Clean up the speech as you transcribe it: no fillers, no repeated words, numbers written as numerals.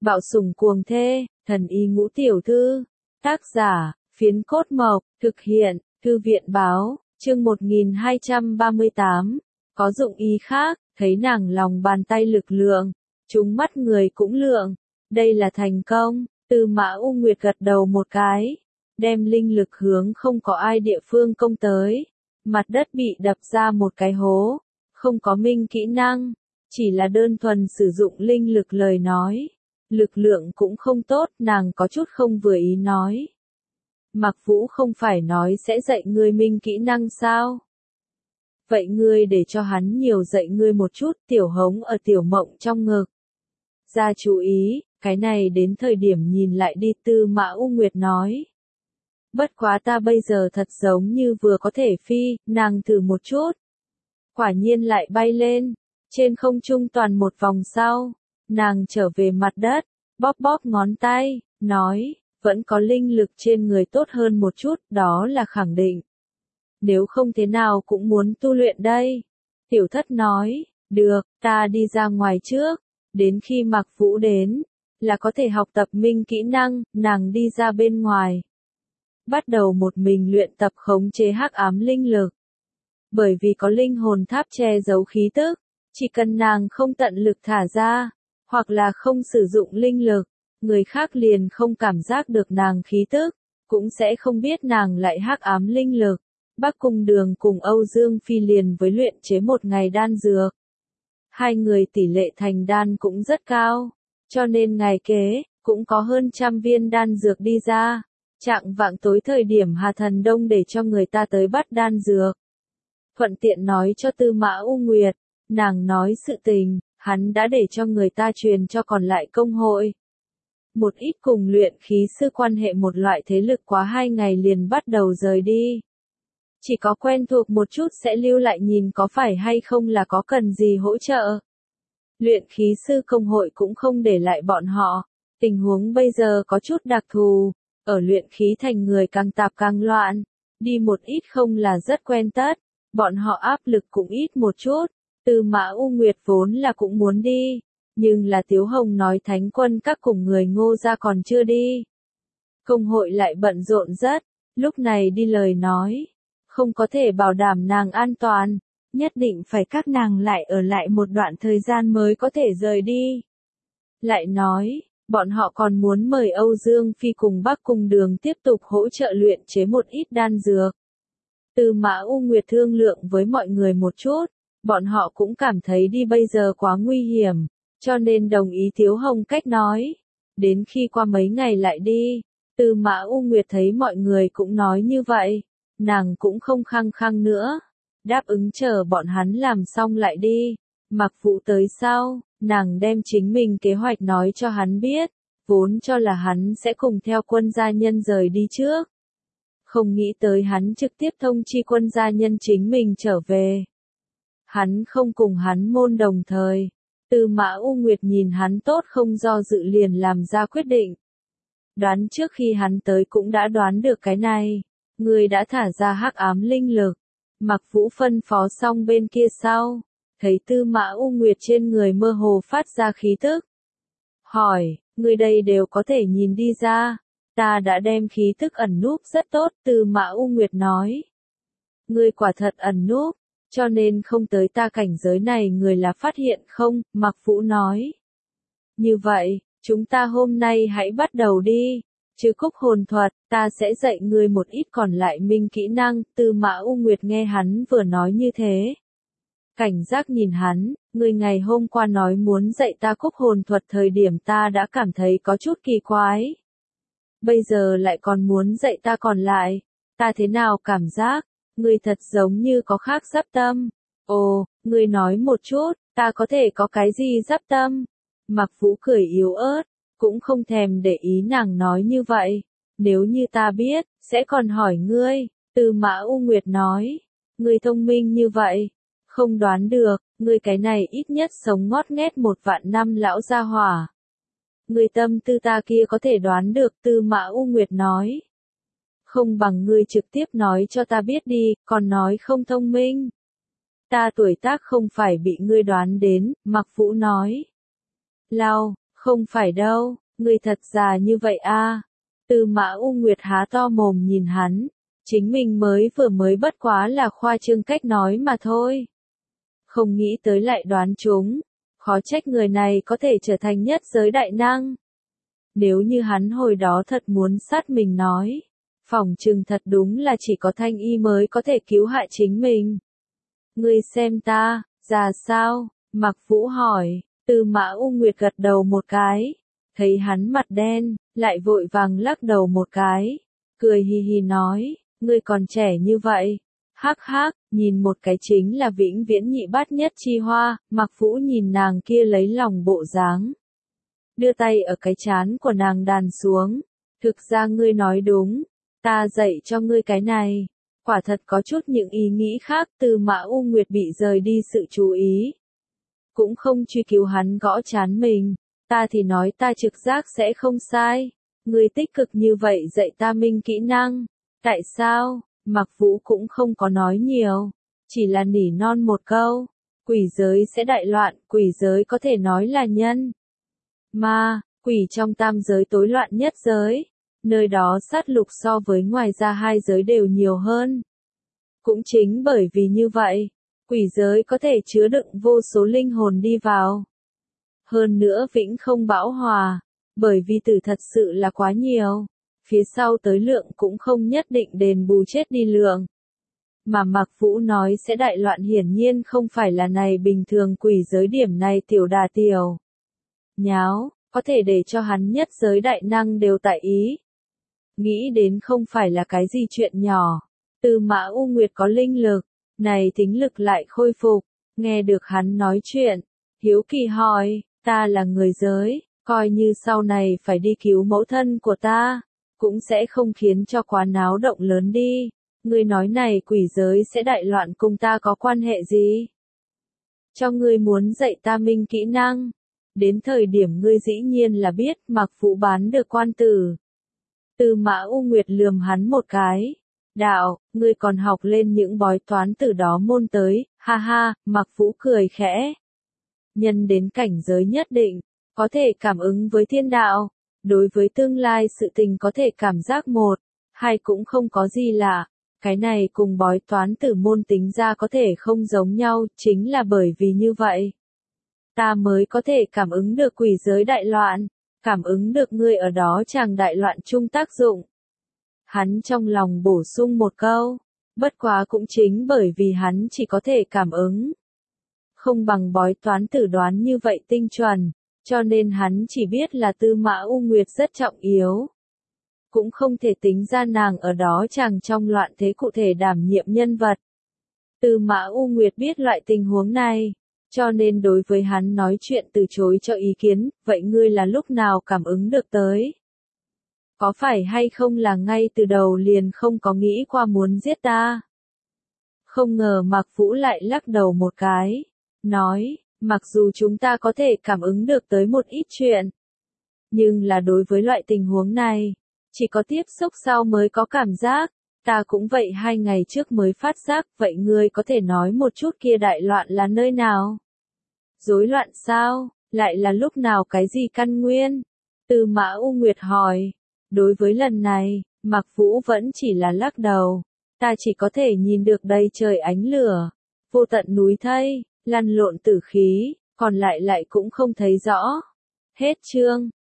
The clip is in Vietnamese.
Bạo sủng cuồng thê, thần y ngũ tiểu thư. Tác giả, Phiến Cốt Mộc, thực hiện, Thư viện báo, chương 1238. Có dụng ý khác, thấy nàng lòng bàn tay lực lượng, chúng mắt người cũng lượng. Đây là thành công, Tư Mã U Nguyệt gật đầu một cái, đem linh lực hướng không có ai địa phương công tới. Mặt đất bị đập ra một cái hố, không có minh kỹ năng, chỉ là đơn thuần sử dụng linh lực lời nói. Lực lượng cũng không tốt, nàng có chút không vừa ý nói. Mạc Vũ không phải nói sẽ dạy ngươi minh kỹ năng sao? Vậy ngươi để cho hắn nhiều dạy ngươi một chút. Tiểu Hống ở Tiểu Mộng trong ngực. Ra chú ý, cái này đến thời điểm nhìn lại đi. Tư Mã U Nguyệt nói. Bất quá ta bây giờ thật giống như vừa có thể phi, nàng thử một chút. Quả nhiên lại bay lên, trên không trung toàn một vòng sau, nàng trở về mặt đất, bóp bóp ngón tay, nói, vẫn có linh lực trên người tốt hơn một chút, đó là khẳng định. Nếu không thế nào cũng muốn tu luyện đây. Tiểu Thất nói, được, ta đi ra ngoài trước, đến khi Mạc Vũ đến, là có thể học tập minh kỹ năng. Nàng đi ra bên ngoài, bắt đầu một mình luyện tập khống chế hắc ám linh lực. Bởi vì có linh hồn tháp che giấu khí tức, chỉ cần nàng không tận lực thả ra, hoặc là không sử dụng linh lực, người khác liền không cảm giác được nàng khí tức, cũng sẽ không biết nàng lại hắc ám linh lực. Bắc Cung Đường cùng Âu Dương Phi liền với luyện chế một ngày đan dược. Hai người tỷ lệ thành đan cũng rất cao, cho nên ngày kế, cũng có hơn 100 viên đan dược đi ra. Trạng vạng tối thời điểm Hà Thần Đông để cho người ta tới bắt đan dược. Thuận tiện nói cho Tư Mã U Nguyệt, nàng nói sự tình, hắn đã để cho người ta truyền cho còn lại công hội. Một ít cùng luyện khí sư quan hệ một loại thế lực quá 2 ngày liền bắt đầu rời đi. Chỉ có quen thuộc một chút sẽ lưu lại nhìn có phải hay không là có cần gì hỗ trợ. Luyện khí sư công hội cũng không để lại bọn họ. Tình huống bây giờ có chút đặc thù. Ở luyện khí thành người càng tạp càng loạn. Đi một ít không là rất quen tất. Bọn họ áp lực cũng ít một chút. Tư Mã U Nguyệt vốn là cũng muốn đi. Nhưng là Tiếu Hồng nói Thánh Quân các cùng người Ngô gia còn chưa đi. Công hội lại bận rộn rất. Lúc này đi lời nói. Không có thể bảo đảm nàng an toàn. Nhất định phải các nàng lại ở lại một đoạn thời gian mới có thể rời đi. Lại nói, bọn họ còn muốn mời Âu Dương Phi cùng Bắc Cung Đường tiếp tục hỗ trợ luyện chế một ít đan dược. Tư Mã U Nguyệt thương lượng với mọi người một chút, bọn họ cũng cảm thấy đi bây giờ quá nguy hiểm, cho nên đồng ý Tiếu Hồng cách nói. Đến khi qua mấy ngày lại đi, Tư Mã U Nguyệt thấy mọi người cũng nói như vậy, nàng cũng không khăng khăng nữa, đáp ứng chờ bọn hắn làm xong lại đi. Mạc Vũ tới sau, nàng đem chính mình kế hoạch nói cho hắn biết, vốn cho là hắn sẽ cùng theo quân gia nhân rời đi trước. Không nghĩ tới hắn trực tiếp thông chi quân gia nhân chính mình trở về. Hắn không cùng hắn môn đồng thời. Tư Mã U Nguyệt nhìn hắn tốt không do dự liền làm ra quyết định. Đoán trước khi hắn tới cũng đã đoán được cái này. Người đã thả ra hắc ám linh lực. Mạc Vũ phân phó xong bên kia sau. Thấy Tư Mã U Nguyệt trên người mơ hồ phát ra khí tức. Hỏi, người đây đều có thể nhìn đi ra. Ta đã đem khí tức ẩn núp rất tốt. Tư Mã U Nguyệt nói. Ngươi quả thật ẩn núp, cho nên không tới ta cảnh giới này người là phát hiện không, Mạc Vũ nói. Như vậy, chúng ta hôm nay hãy bắt đầu đi. Trừ cúc hồn thuật, ta sẽ dạy ngươi một ít còn lại minh kỹ năng. Tư Mã U Nguyệt nghe hắn vừa nói như thế. Cảnh giác nhìn hắn, ngươi ngày hôm qua nói muốn dạy ta cúc hồn thuật thời điểm ta đã cảm thấy có chút kỳ quái. Bây giờ lại còn muốn dạy ta còn lại, ta thế nào cảm giác, ngươi thật giống như có khác giáp tâm. Ồ, ngươi nói một chút, ta có thể có cái gì giáp tâm? Mạc Vũ cười yếu ớt, cũng không thèm để ý nàng nói như vậy. Nếu như ta biết, sẽ còn hỏi ngươi. Tư Mã U Nguyệt nói, ngươi thông minh như vậy, không đoán được, ngươi cái này ít nhất sống ngót nghét 1 vạn năm lão gia hỏa. Ngươi tâm tư ta kia có thể đoán được. Tư Mã U Nguyệt nói. Không bằng ngươi trực tiếp nói cho ta biết đi, còn nói không thông minh. Ta tuổi tác không phải bị ngươi đoán đến, Mạc Vũ nói. Lao, Không phải đâu, ngươi thật già như vậy a. Tư Mã U Nguyệt há to mồm nhìn hắn, chính mình mới bất quá là khoa trương cách nói mà thôi. Không nghĩ tới lại đoán chúng, khó trách người này có thể trở thành nhất giới đại năng. Nếu như hắn hồi đó thật muốn sát mình nói, phỏng chừng thật đúng là chỉ có Thanh Y mới có thể cứu hại chính mình. Ngươi xem ta, già sao? Mạc Vũ hỏi. Tư Mã U Nguyệt gật đầu một cái, thấy hắn mặt đen, lại vội vàng lắc đầu một cái, cười hì hì nói, ngươi còn trẻ như vậy. Hắc hắc, nhìn một cái chính là vĩnh viễn nhị bát nhất chi hoa. Mạc Vũ nhìn nàng kia lấy lòng bộ dáng, đưa tay ở cái trán của nàng đàn xuống. Thực ra ngươi nói đúng, ta dạy cho ngươi cái này. Quả thật có chút những ý nghĩ khác. Tư Mã U Nguyệt bị rời đi sự chú ý, cũng không truy cứu hắn gõ trán mình. Ta thì nói ta trực giác sẽ không sai. Ngươi tích cực như vậy dạy ta minh kỹ năng. Tại sao? Mạc Vũ cũng không có nói nhiều, chỉ là nỉ non một câu. Quỷ giới sẽ đại loạn, quỷ giới có thể nói là nhân ma, quỷ trong tam giới tối loạn nhất giới. Nơi đó sát lục so với ngoài ra hai giới đều nhiều hơn. Cũng chính bởi vì như vậy, quỷ giới có thể chứa đựng vô số linh hồn đi vào. Hơn nữa vĩnh không bão hòa, bởi vì tử thật sự là quá nhiều. Phía sau tới lượng cũng không nhất định đền bù chết đi lượng. Mà Mạc Vũ nói sẽ đại loạn hiển nhiên không phải là này bình thường quỷ giới điểm này tiểu đà tiểu nháo, có thể để cho hắn nhất giới đại năng đều tại ý. Nghĩ đến không phải là cái gì chuyện nhỏ. Tư Mã U Nguyệt có linh lực, này tính lực lại khôi phục, nghe được hắn nói chuyện, hiếu kỳ hỏi, ta là người giới, coi như sau này phải đi cứu mẫu thân của ta, cũng sẽ không khiến cho quá náo động lớn đi. Ngươi nói này quỷ giới sẽ đại loạn cùng ta có quan hệ gì? Cho ngươi muốn dạy ta minh kỹ năng. Đến thời điểm ngươi dĩ nhiên là biết. Mạc Vũ bán được quan tử. Tư Mã U Nguyệt lườm hắn một cái. Đạo, ngươi còn học lên những bói toán từ đó môn tới. Ha ha. Mạc Vũ cười khẽ. Nhân đến cảnh giới nhất định, có thể cảm ứng với thiên đạo. Đối với tương lai sự tình có thể cảm giác một, hai cũng không có gì lạ. Cái này cùng bói toán tử môn tính ra có thể không giống nhau, chính là bởi vì như vậy. Ta mới có thể cảm ứng được quỷ giới đại loạn, cảm ứng được ngươi ở đó chàng đại loạn chung tác dụng. Hắn trong lòng bổ sung một câu, bất quá cũng chính bởi vì hắn chỉ có thể cảm ứng. Không bằng bói toán tử đoán như vậy tinh chuẩn, cho nên hắn chỉ biết là Tư Mã U Nguyệt rất trọng yếu. Cũng không thể tính ra nàng ở đó chàng trong loạn thế cụ thể đảm nhiệm nhân vật. Tư Mã U Nguyệt biết loại tình huống này, cho nên đối với hắn nói chuyện từ chối cho ý kiến. Vậy ngươi là lúc nào cảm ứng được tới? Có phải hay không là ngay từ đầu liền không có nghĩ qua muốn giết ta? Không ngờ Mạc Vũ lại lắc đầu một cái, nói, mặc dù chúng ta có thể cảm ứng được tới một ít chuyện, nhưng là đối với loại tình huống này, chỉ có tiếp xúc sau mới có cảm giác. Ta cũng vậy 2 ngày trước mới phát giác. Vậy ngươi có thể nói một chút kia đại loạn là nơi nào? Rối loạn sao? Lại là lúc nào, cái gì căn nguyên? Tư Mã U Nguyệt hỏi. Đối với lần này, Mạc Vũ vẫn chỉ là lắc đầu. Ta chỉ có thể nhìn được đầy trời ánh lửa, vô tận núi thây, lăn lộn tử khí, còn lại cũng không thấy rõ. Hết chương.